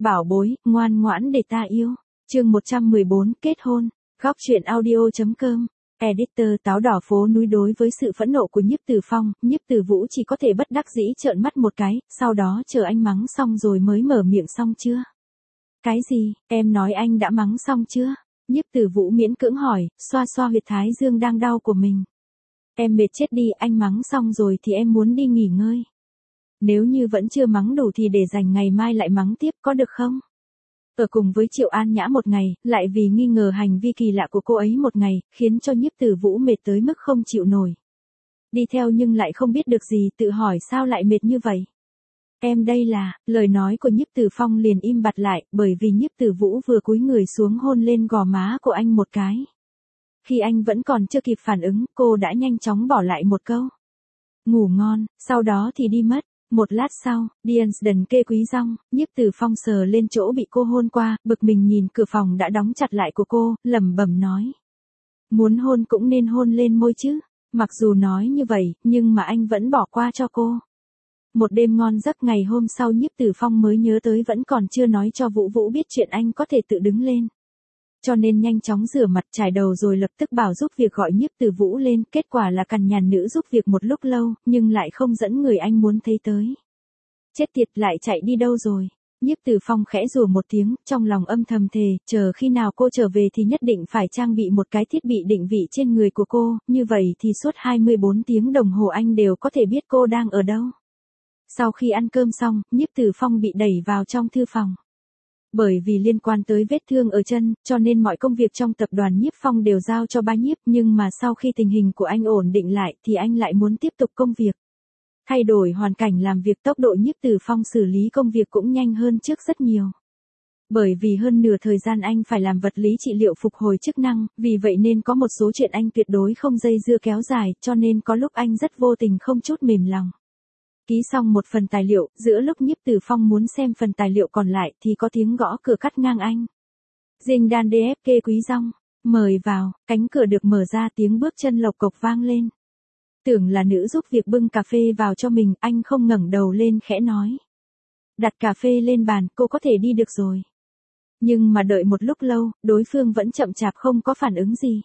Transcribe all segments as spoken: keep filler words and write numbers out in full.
Bảo bối, ngoan ngoãn để ta yêu. Chương một trăm mười bốn, kết hôn. Góc truyện audio.com. Editor. Táo đỏ phố núi. Đối với sự phẫn nộ của Nhiếp Từ Phong, Nhiếp Từ Vũ chỉ có thể bất đắc dĩ trợn mắt một cái, sau đó chờ anh mắng xong rồi mới mở miệng. Xong chưa? Cái gì? Em nói anh đã mắng xong chưa? Nhiếp Từ Vũ miễn cưỡng hỏi, xoa xoa huyệt thái dương đang đau của mình. Em mệt chết đi, anh mắng xong rồi thì em muốn đi nghỉ ngơi. Nếu như vẫn chưa mắng đủ thì để dành ngày mai lại mắng tiếp, có được không? Ở cùng với Triệu An Nhã một ngày, lại vì nghi ngờ hành vi kỳ lạ của cô ấy một ngày, khiến cho Nhiếp Từ Vũ mệt tới mức không chịu nổi. Đi theo nhưng lại không biết được gì, tự hỏi sao lại mệt như vậy. Em đây là, lời nói của Nhiếp Từ Phong liền im bặt lại, bởi vì Nhiếp Từ Vũ vừa cúi người xuống hôn lên gò má của anh một cái. Khi anh vẫn còn chưa kịp phản ứng, cô đã nhanh chóng bỏ lại một câu. Ngủ ngon, sau đó thì đi mất. Một lát sau, Diansden kê quý rong, Nhiếp Từ Phong sờ lên chỗ bị cô hôn qua, bực mình nhìn cửa phòng đã đóng chặt lại của cô, lẩm bẩm nói. Muốn hôn cũng nên hôn lên môi chứ. Mặc dù nói như vậy, nhưng mà anh vẫn bỏ qua cho cô. Một đêm ngon giấc, ngày hôm sau Nhiếp Từ Phong mới nhớ tới vẫn còn chưa nói cho Vũ Vũ biết chuyện anh có thể tự đứng lên. Cho nên nhanh chóng rửa mặt trải đầu rồi lập tức bảo giúp việc gọi Nhiếp Từ Vũ lên, kết quả là cằn nhằn nữ giúp việc một lúc lâu, nhưng lại không dẫn người anh muốn thấy tới. Chết tiệt, lại chạy đi đâu rồi? Nhiếp Từ Phong khẽ rủa một tiếng, trong lòng âm thầm thề, chờ khi nào cô trở về thì nhất định phải trang bị một cái thiết bị định vị trên người của cô, như vậy thì suốt hai mươi bốn tiếng đồng hồ anh đều có thể biết cô đang ở đâu. Sau khi ăn cơm xong, Nhiếp Từ Phong bị đẩy vào trong thư phòng. Bởi vì liên quan tới vết thương ở chân, cho nên mọi công việc trong tập đoàn Nhiếp Phong đều giao cho ba Nhiếp, nhưng mà sau khi tình hình của anh ổn định lại thì anh lại muốn tiếp tục công việc. Thay đổi hoàn cảnh làm việc, tốc độ Nhiếp Từ Phong xử lý công việc cũng nhanh hơn trước rất nhiều. Bởi vì hơn nửa thời gian anh phải làm vật lý trị liệu phục hồi chức năng, vì vậy nên có một số chuyện anh tuyệt đối không dây dưa kéo dài, cho nên có lúc anh rất vô tình không chút mềm lòng. Ký xong một phần tài liệu, giữa lúc Nhiếp Từ Phong muốn xem phần tài liệu còn lại thì có tiếng gõ cửa cắt ngang anh. Dinh đan đê ép kê quý rong, mời vào, cánh cửa được mở ra, tiếng bước chân lộc cộc vang lên. Tưởng là nữ giúp việc bưng cà phê vào cho mình, anh không ngẩng đầu lên khẽ nói. Đặt cà phê lên bàn, cô có thể đi được rồi. Nhưng mà đợi một lúc lâu, đối phương vẫn chậm chạp không có phản ứng gì.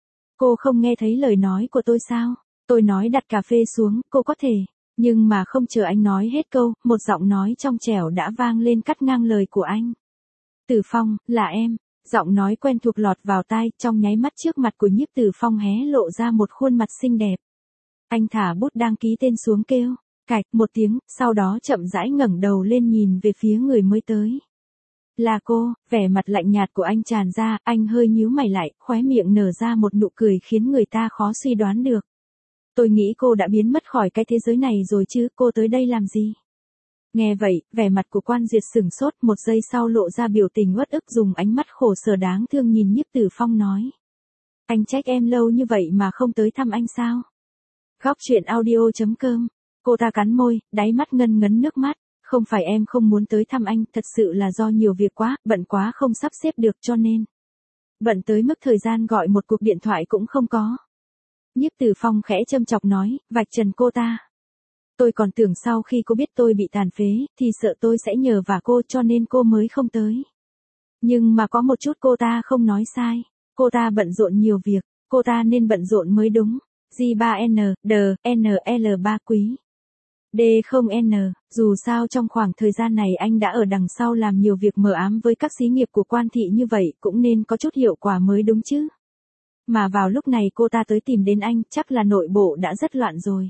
Cô không nghe thấy lời nói của tôi sao? Tôi nói đặt cà phê xuống, cô có thể. Nhưng mà không chờ anh nói hết câu, một giọng nói trong trẻo đã vang lên cắt ngang lời của anh. Từ Phong, là em. Giọng nói quen thuộc lọt vào tai, trong nháy mắt trước mặt của Nhiếp Từ Phong hé lộ ra một khuôn mặt xinh đẹp. Anh thả bút đang ký tên xuống kêu, cạch một tiếng, sau đó chậm rãi ngẩng đầu lên nhìn về phía người mới tới. Là cô, vẻ mặt lạnh nhạt của anh tràn ra, anh hơi nhíu mày lại, khóe miệng nở ra một nụ cười khiến người ta khó suy đoán được. Tôi nghĩ cô đã biến mất khỏi cái thế giới này rồi chứ, cô tới đây làm gì? Nghe vậy, vẻ mặt của Quan Duyệt sửng sốt, một giây sau lộ ra biểu tình uất ức, dùng ánh mắt khổ sở đáng thương nhìn Nhiếp Từ Phong nói. Anh trách em lâu như vậy mà không tới thăm anh sao? Góc truyện audio.com. Cô ta cắn môi, đáy mắt ngân ngấn nước mắt. Không phải em không muốn tới thăm anh, thật sự là do nhiều việc quá, bận quá không sắp xếp được cho nên. Bận tới mức thời gian gọi một cuộc điện thoại cũng không có. Nhiếp Từ Phong khẽ châm chọc nói, vạch trần cô ta. Tôi còn tưởng sau khi cô biết tôi bị tàn phế, thì sợ tôi sẽ nhờ vả cô cho nên cô mới không tới. Nhưng mà có một chút cô ta không nói sai. Cô ta bận rộn nhiều việc, cô ta nên bận rộn mới đúng. G ba N, D, N L ba quý. D không N, dù sao trong khoảng thời gian này anh đã ở đằng sau làm nhiều việc mờ ám với các xí nghiệp của Quan thị như vậy, cũng nên có chút hiệu quả mới đúng chứ. Mà vào lúc này cô ta tới tìm đến anh, chắc là nội bộ đã rất loạn rồi.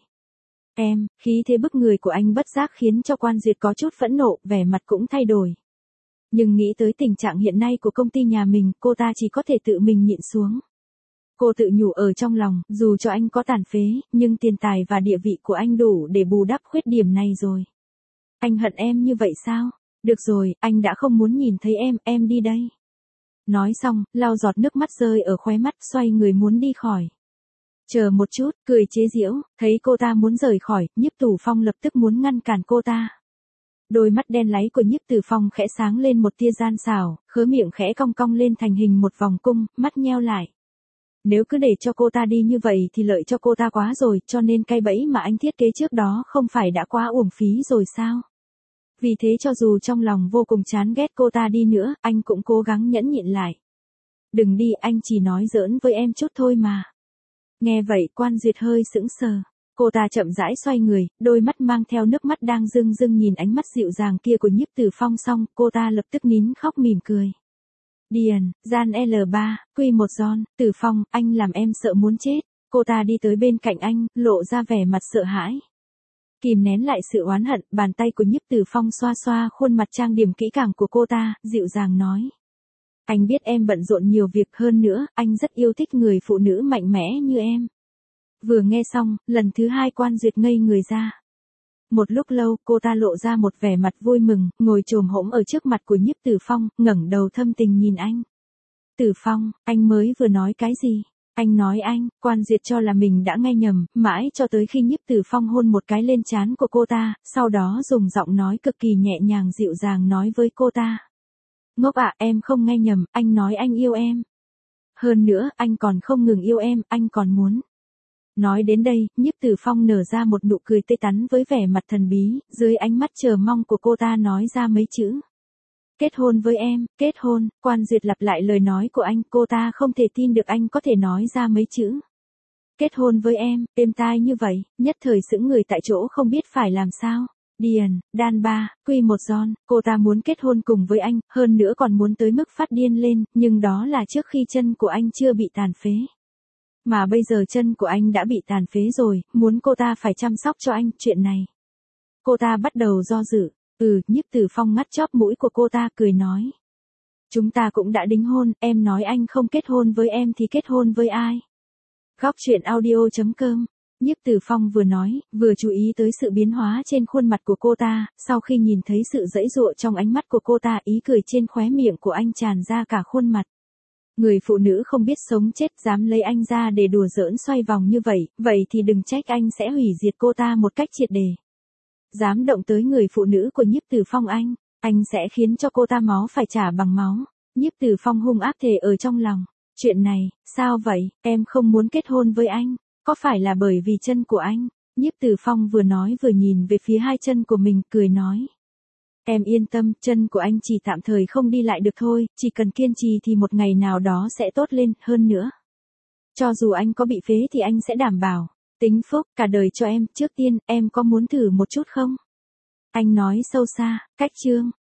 Em, khí thế bức người của anh bất giác khiến cho Quan Duyệt có chút phẫn nộ, vẻ mặt cũng thay đổi. Nhưng nghĩ tới tình trạng hiện nay của công ty nhà mình, cô ta chỉ có thể tự mình nhịn xuống. Cô tự nhủ ở trong lòng, dù cho anh có tàn phế, nhưng tiền tài và địa vị của anh đủ để bù đắp khuyết điểm này rồi. Anh hận em như vậy sao? Được rồi, anh đã không muốn nhìn thấy em, em đi đây. Nói xong, lau giọt nước mắt rơi ở khóe mắt, xoay người muốn đi khỏi. Chờ một chút, cười chế giễu, thấy cô ta muốn rời khỏi, Nhiếp Từ Phong lập tức muốn ngăn cản cô ta. Đôi mắt đen láy của Nhiếp Từ Phong khẽ sáng lên một tia gian xảo, khóe miệng khẽ cong cong lên thành hình một vòng cung, mắt nheo lại. Nếu cứ để cho cô ta đi như vậy thì lợi cho cô ta quá rồi, cho nên cái bẫy mà anh thiết kế trước đó không phải đã quá uổng phí rồi sao? Vì thế cho dù trong lòng vô cùng chán ghét cô ta đi nữa, anh cũng cố gắng nhẫn nhịn lại. Đừng đi, anh chỉ nói giỡn với em chút thôi mà. Nghe vậy Quan Duyệt hơi sững sờ. Cô ta chậm rãi xoay người, đôi mắt mang theo nước mắt đang rưng rưng nhìn ánh mắt dịu dàng kia của Nhiếp Tử Phong xong, cô ta lập tức nín khóc mỉm cười. Điền, gian L ba, Quy một Giòn, Tử Phong, anh làm em sợ muốn chết. Cô ta đi tới bên cạnh anh, lộ ra vẻ mặt sợ hãi. Kìm nén lại sự oán hận, bàn tay của Nhiếp Tử Phong xoa xoa khuôn mặt trang điểm kỹ càng của cô ta, dịu dàng nói. Anh biết em bận rộn nhiều việc, hơn nữa, anh rất yêu thích người phụ nữ mạnh mẽ như em. Vừa nghe xong, lần thứ hai Quan Duyệt ngây người ra. Một lúc lâu, cô ta lộ ra một vẻ mặt vui mừng, ngồi chồm hổm ở trước mặt của Nhiếp Tử Phong, ngẩng đầu thâm tình nhìn anh. Tử Phong, anh mới vừa nói cái gì? Anh nói anh. Quan Duyệt cho là mình đã nghe nhầm, mãi cho tới khi Nhiếp Tử Phong hôn một cái lên trán của cô ta, sau đó dùng giọng nói cực kỳ nhẹ nhàng dịu dàng nói với cô ta. Ngốc ạ, em không nghe nhầm, anh nói anh yêu em. Hơn nữa, anh còn không ngừng yêu em, anh còn muốn. Nói đến đây, Nhiếp Tử Phong nở ra một nụ cười tươi tắn với vẻ mặt thần bí, dưới ánh mắt chờ mong của cô ta nói ra mấy chữ. Kết hôn với em, kết hôn. Quan Duyệt lặp lại lời nói của anh, cô ta không thể tin được anh có thể nói ra mấy chữ. Kết hôn với em, êm tai như vậy, nhất thời sững người tại chỗ không biết phải làm sao. Điền, đan ba, Quy một Giòn, cô ta muốn kết hôn cùng với anh, hơn nữa còn muốn tới mức phát điên lên, nhưng đó là trước khi chân của anh chưa bị tàn phế. Mà bây giờ chân của anh đã bị tàn phế rồi, muốn cô ta phải chăm sóc cho anh, chuyện này. Cô ta bắt đầu do dự, ừ, Nhiếp Tử Phong ngắt chóp mũi của cô ta cười nói. Chúng ta cũng đã đính hôn, em nói anh không kết hôn với em thì kết hôn với ai? Góc truyện audio chấm com. Nhiếp Tử Phong vừa nói, vừa chú ý tới sự biến hóa trên khuôn mặt của cô ta, sau khi nhìn thấy sự giãy giụa trong ánh mắt của cô ta, ý cười trên khóe miệng của anh tràn ra cả khuôn mặt. Người phụ nữ không biết sống chết dám lấy anh ra để đùa giỡn xoay vòng như vậy, vậy thì đừng trách anh sẽ hủy diệt cô ta một cách triệt để. Dám động tới người phụ nữ của Nhiếp Tử Phong anh, anh sẽ khiến cho cô ta máu phải trả bằng máu. Nhiếp Tử Phong hung ác thề ở trong lòng. Chuyện này, sao vậy, em không muốn kết hôn với anh, có phải là bởi vì chân của anh? Nhiếp Tử Phong vừa nói vừa nhìn về phía hai chân của mình, cười nói. Em yên tâm, chân của anh chỉ tạm thời không đi lại được thôi, chỉ cần kiên trì thì một ngày nào đó sẽ tốt lên, hơn nữa. Cho dù anh có bị phế thì anh sẽ đảm bảo. Tính phúc, cả đời cho em, trước tiên, em có muốn thử một chút không? Anh nói sâu xa, cách chương.